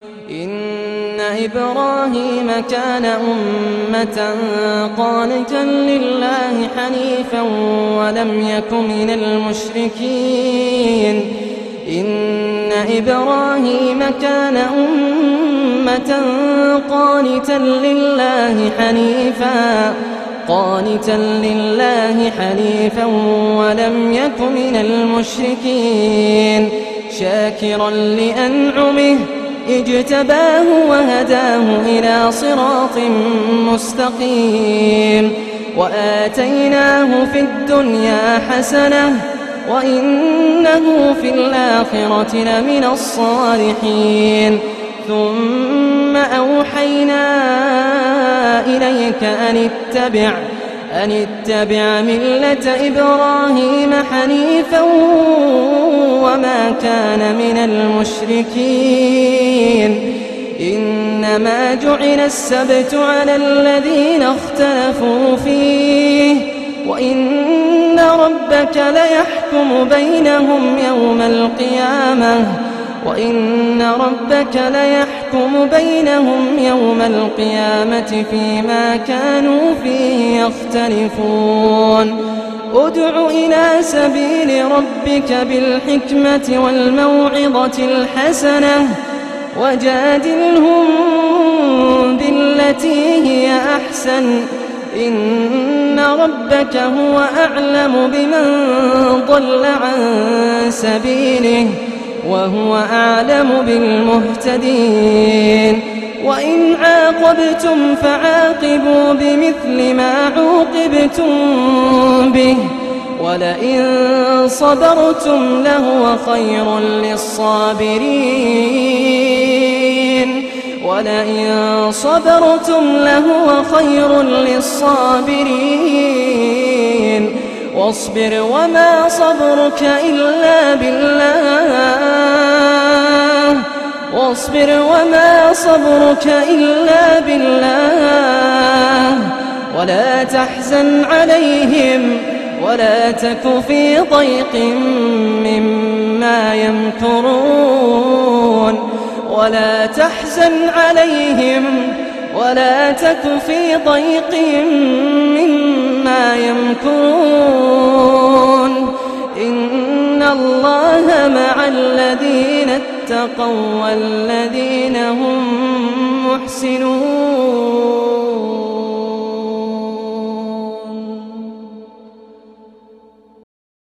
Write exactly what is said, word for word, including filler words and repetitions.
إن إبراهيم كان أمة قانتا لله حنيفا ولم يك من المشركين إن إبراهيم كان أمة قانتا لله حنيفا قانتا لله حنيفا ولم يك من المشركين شاكرا لأنعمه اجتباه وهداه إلى صراط مستقيم وآتيناه في الدنيا حسنة وإنه في الآخرة لمن الصالحين ثم أوحينا إليك أن اتبع أن اتبع ملة إبراهيم حنيفا وما كان من المشركين إنما جعل السبت على الذين اختلفوا فيه وإن ربك ليحكم بينهم يوم القيامة وإن ربك ليحكم بينهم يوم القيامة فيما كانوا فيه يختلفون ادع إلى سبيل ربك بالحكمة والموعظة الحسنة وجادلهم بالتي هي أحسن إن ربك هو أعلم بمن ضل عن سبيله وهو أعلم بالمهتدين وإن عاقبتم فعاقبوا بمثل ما عوقبتم به ولئن صبرتم لهو خير للصابرين ولئن صبرتم لهو خير للصابرين واصبر وما صبرك إلا بالله واصبر وما صبرك إلا بالله ولا تحزن عليهم ولا تك في ضيق مما يمكرون ولا تحزن عليهم ولا تك في ضيق مما يمكرون إن الله مع الذين اتقوا والذين هم محسنون.